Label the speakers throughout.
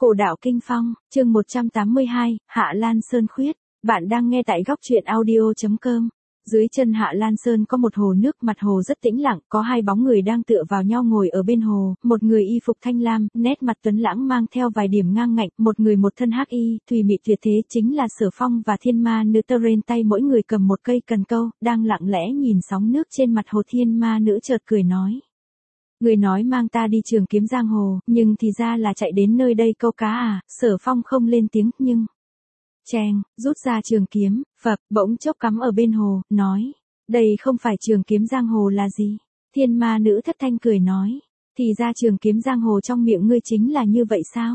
Speaker 1: Cổ đạo kinh phong, chương 182, Hạ Lan Sơn khuyết. Bạn đang nghe tại góc truyện audio.com. Dưới chân Hạ Lan Sơn có một hồ nước, mặt hồ rất tĩnh lặng, có hai bóng người đang tựa vào nhau ngồi ở bên hồ, một người y phục thanh lam, nét mặt tuấn lãng mang theo vài điểm ngang ngạnh, một người một thân hắc y, thùy mị tuyệt thế, chính là Sở Phong và Thiên Ma Nữ. Trên tay mỗi người cầm một cây cần câu, đang lặng lẽ nhìn sóng nước trên mặt hồ. Thiên Ma Nữ chợt cười nói: "Người nói mang ta đi trường kiếm giang hồ, nhưng thì ra là chạy đến nơi đây câu cá à?" Sở Phong không lên tiếng, nhưng cheng, rút ra trường kiếm, phập, bỗng chốc cắm ở bên hồ, nói: "Đây không phải trường kiếm giang hồ là gì?" Thiên Ma Nữ thất thanh cười nói: "Thì ra trường kiếm giang hồ trong miệng ngươi chính là như vậy sao?"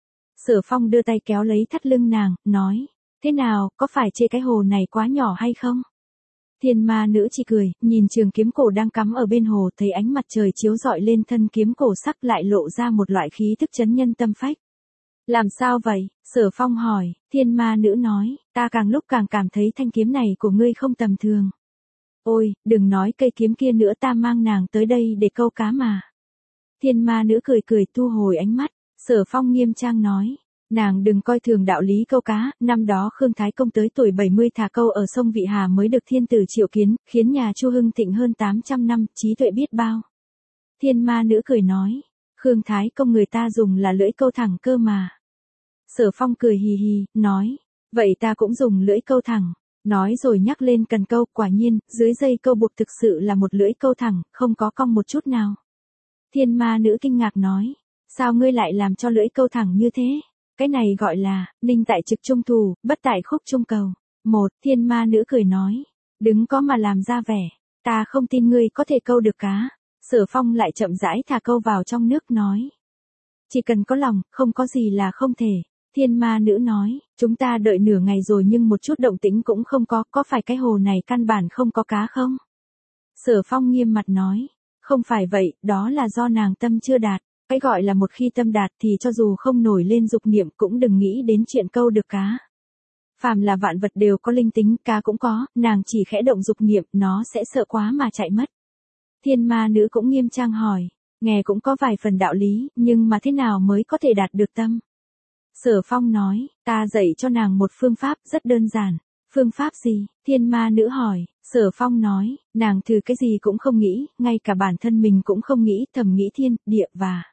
Speaker 1: Sở Phong đưa tay kéo lấy thắt lưng nàng, nói: "Thế nào, có phải chê cái hồ này quá nhỏ hay không?" Thiên Ma Nữ chỉ cười, nhìn trường kiếm cổ đang cắm ở bên hồ, thấy ánh mặt trời chiếu rọi lên thân kiếm cổ sắc lại lộ ra một loại khí thức chấn nhân tâm phách. "Làm sao vậy?" Sở Phong hỏi. Thiên Ma Nữ nói: "Ta càng lúc càng cảm thấy thanh kiếm này của ngươi không tầm thường." "Ôi, đừng nói cây kiếm kia nữa, ta mang nàng tới đây để câu cá mà." Thiên Ma Nữ cười cười thu hồi ánh mắt. Sở Phong nghiêm trang nói: "Nàng đừng coi thường đạo lý câu cá, năm đó Khương Thái Công tới tuổi 70 thả câu ở sông Vị Hà mới được thiên tử triệu kiến, khiến nhà Chu hưng thịnh hơn 800 năm, trí tuệ biết bao." Thiên Ma Nữ cười nói: "Khương Thái Công người ta dùng là lưỡi câu thẳng cơ mà." Sở Phong cười hì hì, nói: "Vậy ta cũng dùng lưỡi câu thẳng." Nói rồi nhắc lên cần câu, quả nhiên, dưới dây câu buộc thực sự là một lưỡi câu thẳng, không có cong một chút nào. Thiên Ma Nữ kinh ngạc nói: "Sao ngươi lại làm cho lưỡi câu thẳng như thế? Cái này gọi là, ninh tại trực trung thủ, bất tại khúc trung cầu." Một, Thiên Ma Nữ cười nói: "Đứng có mà làm ra vẻ, ta không tin ngươi có thể câu được cá." Sở Phong lại chậm rãi thả câu vào trong nước, nói: "Chỉ cần có lòng, không có gì là không thể." Thiên Ma Nữ nói: "Chúng ta đợi nửa ngày rồi nhưng một chút động tĩnh cũng không có phải cái hồ này căn bản không có cá không?" Sở Phong nghiêm mặt nói: "Không phải vậy, đó là do nàng tâm chưa đạt. Cái gọi là một khi tâm đạt thì cho dù không nổi lên dục niệm cũng đừng nghĩ đến chuyện câu được cá. Phàm là vạn vật đều có linh tính, cá cũng có, nàng chỉ khẽ động dục niệm, nó sẽ sợ quá mà chạy mất." Thiên Ma Nữ cũng nghiêm trang hỏi: "Nghe cũng có vài phần đạo lý, nhưng mà thế nào mới có thể đạt được tâm?" Sở Phong nói: "Ta dạy cho nàng một phương pháp rất đơn giản." "Phương pháp gì?" Thiên Ma Nữ hỏi. Sở Phong nói: "Nàng thử cái gì cũng không nghĩ, ngay cả bản thân mình cũng không nghĩ, thầm nghĩ thiên, địa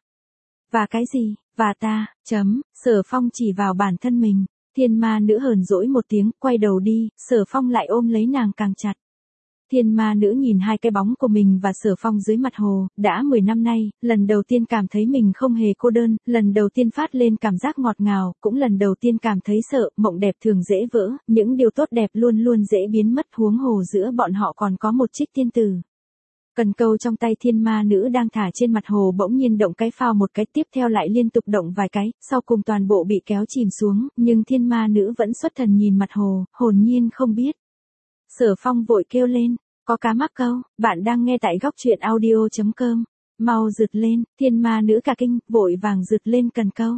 Speaker 1: và cái gì? Và ta, chấm." Sở Phong chỉ vào bản thân mình. Thiên Ma Nữ hờn dỗi một tiếng, quay đầu đi, Sở Phong lại ôm lấy nàng càng chặt. Thiên Ma Nữ nhìn hai cái bóng của mình và Sở Phong dưới mặt hồ, đã 10 năm nay, lần đầu tiên cảm thấy mình không hề cô đơn, lần đầu tiên phát lên cảm giác ngọt ngào, cũng lần đầu tiên cảm thấy sợ, mộng đẹp thường dễ vỡ, những điều tốt đẹp luôn luôn dễ biến mất, huống hồ giữa bọn họ còn có một trích tiên tử. Cần câu trong tay Thiên Ma Nữ đang thả trên mặt hồ bỗng nhiên động cái phao một cái, tiếp theo lại liên tục động vài cái, sau cùng toàn bộ bị kéo chìm xuống, nhưng Thiên Ma Nữ vẫn xuất thần nhìn mặt hồ, hồn nhiên không biết. Sở Phong vội kêu lên: "Có cá mắc câu." Bạn đang nghe tại góc truyện audio.com. "Mau rượt lên." Thiên Ma Nữ cả kinh, vội vàng rượt lên cần câu.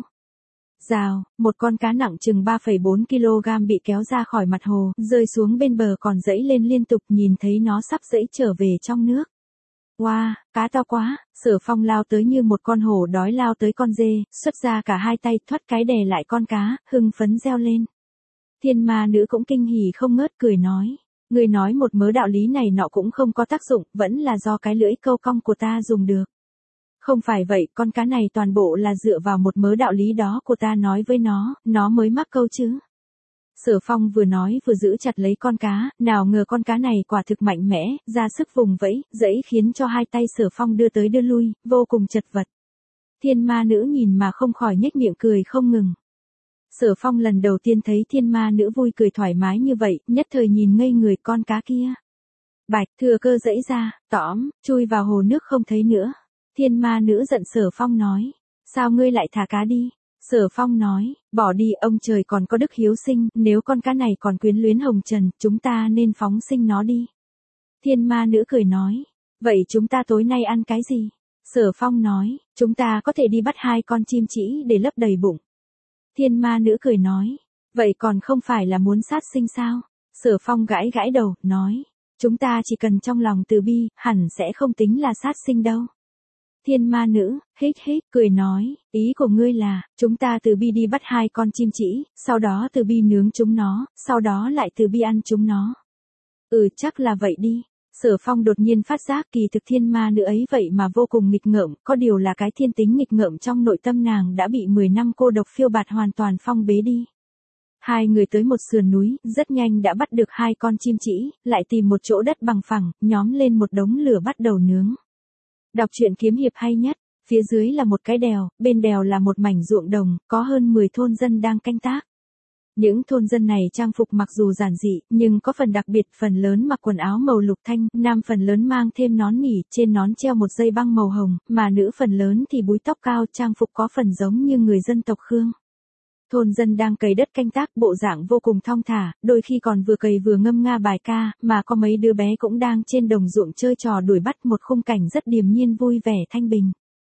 Speaker 1: Rào, một con cá nặng chừng 3,4 kg bị kéo ra khỏi mặt hồ, rơi xuống bên bờ còn giãy lên liên tục, nhìn thấy nó sắp giãy trở về trong nước. "Wow, cá to quá." Sở Phong lao tới như một con hổ đói lao tới con dê, xuất ra cả hai tay, thoát cái đè lại con cá, hưng phấn reo lên. Thiên Ma Nữ cũng kinh hỉ không ngớt, cười nói: "Ngươi nói một mớ đạo lý này nọ cũng không có tác dụng, vẫn là do cái lưỡi câu cong của ta dùng được." "Không phải vậy, con cá này toàn bộ là dựa vào một mớ đạo lý đó của ta nói với nó mới mắc câu chứ." Sở Phong vừa nói vừa giữ chặt lấy con cá, nào ngờ con cá này quả thực mạnh mẽ, ra sức vùng vẫy, giãy khiến cho hai tay Sở Phong đưa tới đưa lui, vô cùng chật vật. Thiên Ma Nữ nhìn mà không khỏi nhếch miệng cười không ngừng. Sở Phong lần đầu tiên thấy Thiên Ma Nữ vui cười thoải mái như vậy, nhất thời nhìn ngây người. Con cá kia bạch thừa cơ giãy ra, tõm, chui vào hồ nước không thấy nữa. Thiên Ma Nữ giận Sở Phong nói: "Sao ngươi lại thả cá đi?" Sở Phong nói: "Bỏ đi, ông trời còn có đức hiếu sinh, nếu con cá này còn quyến luyến hồng trần, chúng ta nên phóng sinh nó đi." Thiên Ma Nữ cười nói: "Vậy chúng ta tối nay ăn cái gì?" Sở Phong nói: "Chúng ta có thể đi bắt 2 con chim trĩ để lấp đầy bụng." Thiên Ma Nữ cười nói: "Vậy còn không phải là muốn sát sinh sao?" Sở Phong gãi gãi đầu, nói: "Chúng ta chỉ cần trong lòng từ bi, hẳn sẽ không tính là sát sinh đâu." Thiên ma nữ, hích hích, cười nói, ý của ngươi là, chúng ta từ bi đi bắt 2 con chim chỉ, sau đó từ bi nướng chúng nó, sau đó lại từ bi ăn chúng nó. Chắc là vậy đi. Sở Phong đột nhiên phát giác kỳ thực thiên ma nữ ấy vậy mà vô cùng nghịch ngợm, có điều là cái thiên tính nghịch ngợm trong nội tâm nàng đã bị 10 năm cô độc phiêu bạt hoàn toàn phong bế đi. Hai người tới một sườn núi, rất nhanh đã bắt được 2 con chim chỉ, lại tìm một chỗ đất bằng phẳng, nhóm lên một đống lửa bắt đầu nướng. Đọc truyện kiếm hiệp hay nhất, phía dưới là một cái đèo, bên đèo là một mảnh ruộng đồng, có hơn 10 thôn dân đang canh tác. Những thôn dân này trang phục mặc dù giản dị, nhưng có phần đặc biệt, phần lớn mặc quần áo màu lục thanh, nam phần lớn mang thêm nón nỉ, trên nón treo một dây băng màu hồng, mà nữ phần lớn thì búi tóc cao, trang phục có phần giống như người dân tộc Khương. Thôn dân đang cày đất canh tác, bộ dạng vô cùng thong thả, đôi khi còn vừa cày vừa ngâm nga bài ca, mà có mấy đứa bé cũng đang trên đồng ruộng chơi trò đuổi bắt, một khung cảnh rất điềm nhiên vui vẻ thanh bình.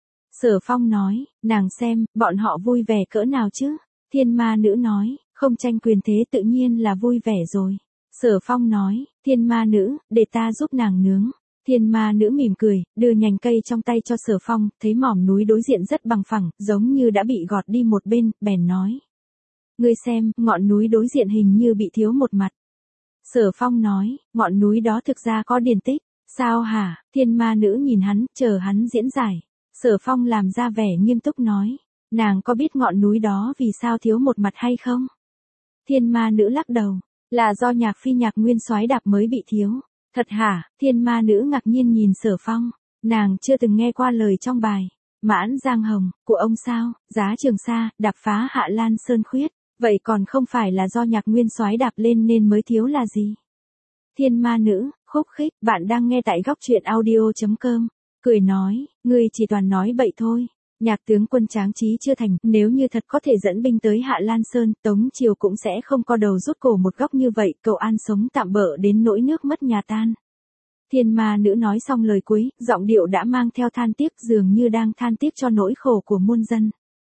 Speaker 1: Sở Phong nói, nàng xem, bọn họ vui vẻ cỡ nào chứ? Thiên ma nữ nói, không tranh quyền thế tự nhiên là vui vẻ rồi. Sở Phong nói, thiên ma nữ, để ta giúp nàng nướng. Thiên ma nữ mỉm cười, đưa nhành cây trong tay cho Sở Phong, thấy mỏm núi đối diện rất bằng phẳng, giống như đã bị gọt đi một bên, bèn nói. Ngươi xem, ngọn núi đối diện hình như bị thiếu một mặt. Sở Phong nói, ngọn núi đó thực ra có điển tích. Sao hả? Thiên ma nữ nhìn hắn, chờ hắn diễn giải. Sở Phong làm ra vẻ nghiêm túc nói. Nàng có biết ngọn núi đó vì sao thiếu một mặt hay không? Thiên ma nữ lắc đầu. Là do Nhạc Phi Nhạc Nguyên Soái đạp mới bị thiếu. Thật hả? Thiên ma nữ ngạc nhiên nhìn Sở Phong. Nàng chưa từng nghe qua lời trong bài. Mãn Giang Hồng, của ông sao? Giá Trường Sa, đạp phá Hạ Lan Sơn Khuyết. Vậy còn không phải là do Nhạc Nguyên Soái đạp lên nên mới thiếu là gì? Thiên ma nữ, khúc khích, bạn đang nghe tại góc truyện audio.com. Cười nói, ngươi chỉ toàn nói bậy thôi. Nhạc tướng quân tráng trí chưa thành, nếu như thật có thể dẫn binh tới Hạ Lan Sơn, Tống Triều cũng sẽ không co đầu rút cổ một góc như vậy, cậu an sống tạm bợ đến nỗi nước mất nhà tan. Thiên ma nữ nói xong lời cuối, giọng điệu đã mang theo than tiếc, dường như đang than tiếc cho nỗi khổ của muôn dân.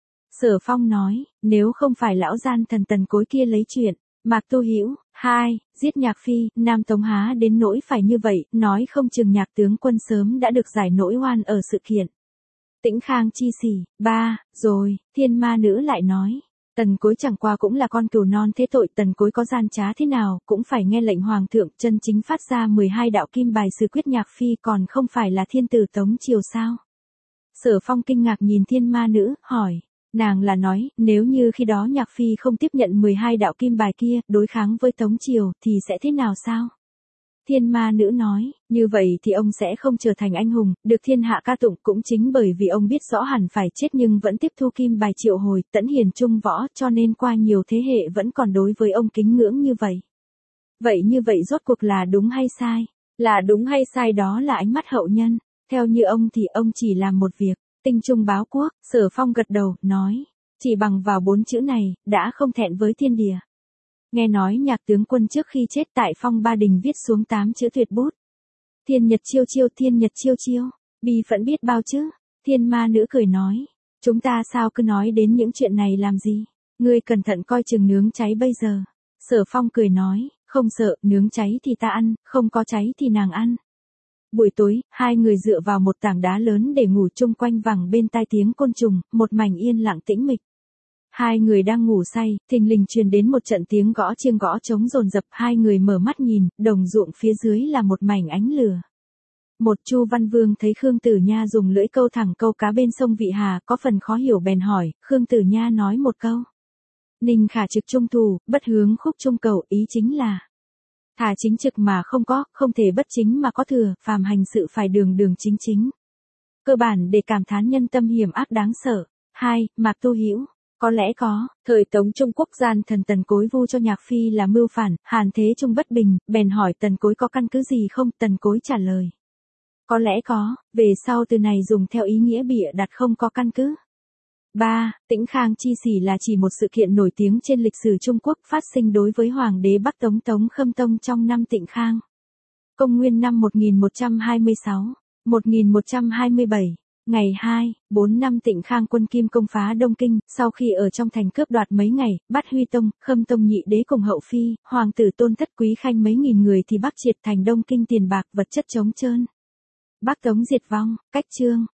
Speaker 1: Sở Phong nói, nếu không phải lão gian thần Tần Cối kia lấy chuyện, Mạc Tu Hữu, 2, giết Nhạc Phi, Nam Tống há đến nỗi phải như vậy, nói không chừng Nhạc tướng quân sớm đã được giải nỗi oan ở sự kiện. Tĩnh Khang chi sỉ, 3, rồi, thiên ma nữ lại nói. Tần Cối chẳng qua cũng là con cừu non thế tội, Tần Cối có gian trá thế nào, cũng phải nghe lệnh hoàng thượng, chân chính phát ra 12 đạo kim bài xử quyết Nhạc Phi, còn không phải là thiên tử Tống Triều sao? Sở Phong kinh ngạc nhìn thiên ma nữ, hỏi. Nàng là nói, nếu như khi đó Nhạc Phi không tiếp nhận 12 đạo kim bài kia, đối kháng với Tống Triều, thì sẽ thế nào sao? Thiên ma nữ nói, như vậy thì ông sẽ không trở thành anh hùng, được thiên hạ ca tụng, cũng chính bởi vì ông biết rõ hẳn phải chết nhưng vẫn tiếp thu kim bài triệu hồi, tẫn hiền trung võ, cho nên qua nhiều thế hệ vẫn còn đối với ông kính ngưỡng như vậy. Vậy như vậy rốt cuộc là đúng hay sai? Là đúng hay sai đó là ánh mắt hậu nhân. Theo như ông thì ông chỉ làm một việc. Tinh trung báo quốc, Sở Phong gật đầu, nói. Chỉ bằng vào 4 chữ này, đã không thẹn với thiên địa. Nghe nói Nhạc tướng quân trước khi chết tại Phong Ba Đình viết xuống 8 chữ tuyệt bút. Thiên nhật chiêu chiêu, thiên nhật chiêu chiêu. Bi phẫn biết bao chứ. Thiên ma nữ cười nói. Chúng ta sao cứ nói đến những chuyện này làm gì? Ngươi cẩn thận coi chừng nướng cháy bây giờ. Sở Phong cười nói, không sợ, nướng cháy thì ta ăn, không có cháy thì nàng ăn. Buổi tối, hai người dựa vào một tảng đá lớn để ngủ chung quanh vẳng bên tai tiếng côn trùng, một mảnh yên lặng tĩnh mịch. Hai người đang ngủ say, thình lình truyền đến một trận tiếng gõ chiêng gõ trống dồn dập, hai người mở mắt nhìn, đồng ruộng phía dưới là một mảnh ánh lửa. Một Chu Văn Vương thấy Khương Tử Nha dùng lưỡi câu thẳng câu cá bên sông Vị Hà, có phần khó hiểu bèn hỏi, Khương Tử Nha nói một câu. Ninh khả trực trung thù, bất hướng khúc trung cầu, ý chính là thà chính trực mà không có, không thể bất chính mà có thừa, phàm hành sự phải đường đường chính chính. Cơ bản để cảm thán nhân tâm hiểm ác đáng sợ. 2. Mạc Tu Hữu. Có lẽ có, thời Tống Trung Quốc gian thần Tần Cối vu cho Nhạc Phi là mưu phản, Hàn Thế Trung bất bình, bèn hỏi Tần Cối có căn cứ gì không, Tần Cối trả lời. Có lẽ có, về sau từ này dùng theo ý nghĩa bịa đặt không có căn cứ. 3. Tĩnh Khang chi sỉ là chỉ một sự kiện nổi tiếng trên lịch sử Trung Quốc phát sinh đối với Hoàng đế Bắc Tống Tống Khâm Tông trong năm Tịnh Khang. Công nguyên năm 1126, 1127, ngày 2, 4 năm Tịnh Khang quân Kim công phá Đông Kinh, sau khi ở trong thành cướp đoạt mấy ngày, bắt Huy Tông, Khâm Tông nhị đế cùng hậu phi, hoàng tử Tôn Thất Quý Khanh mấy nghìn người thì Bắc triệt thành Đông Kinh tiền bạc vật chất trống trơn. Bắc Tống diệt vong, cách chương.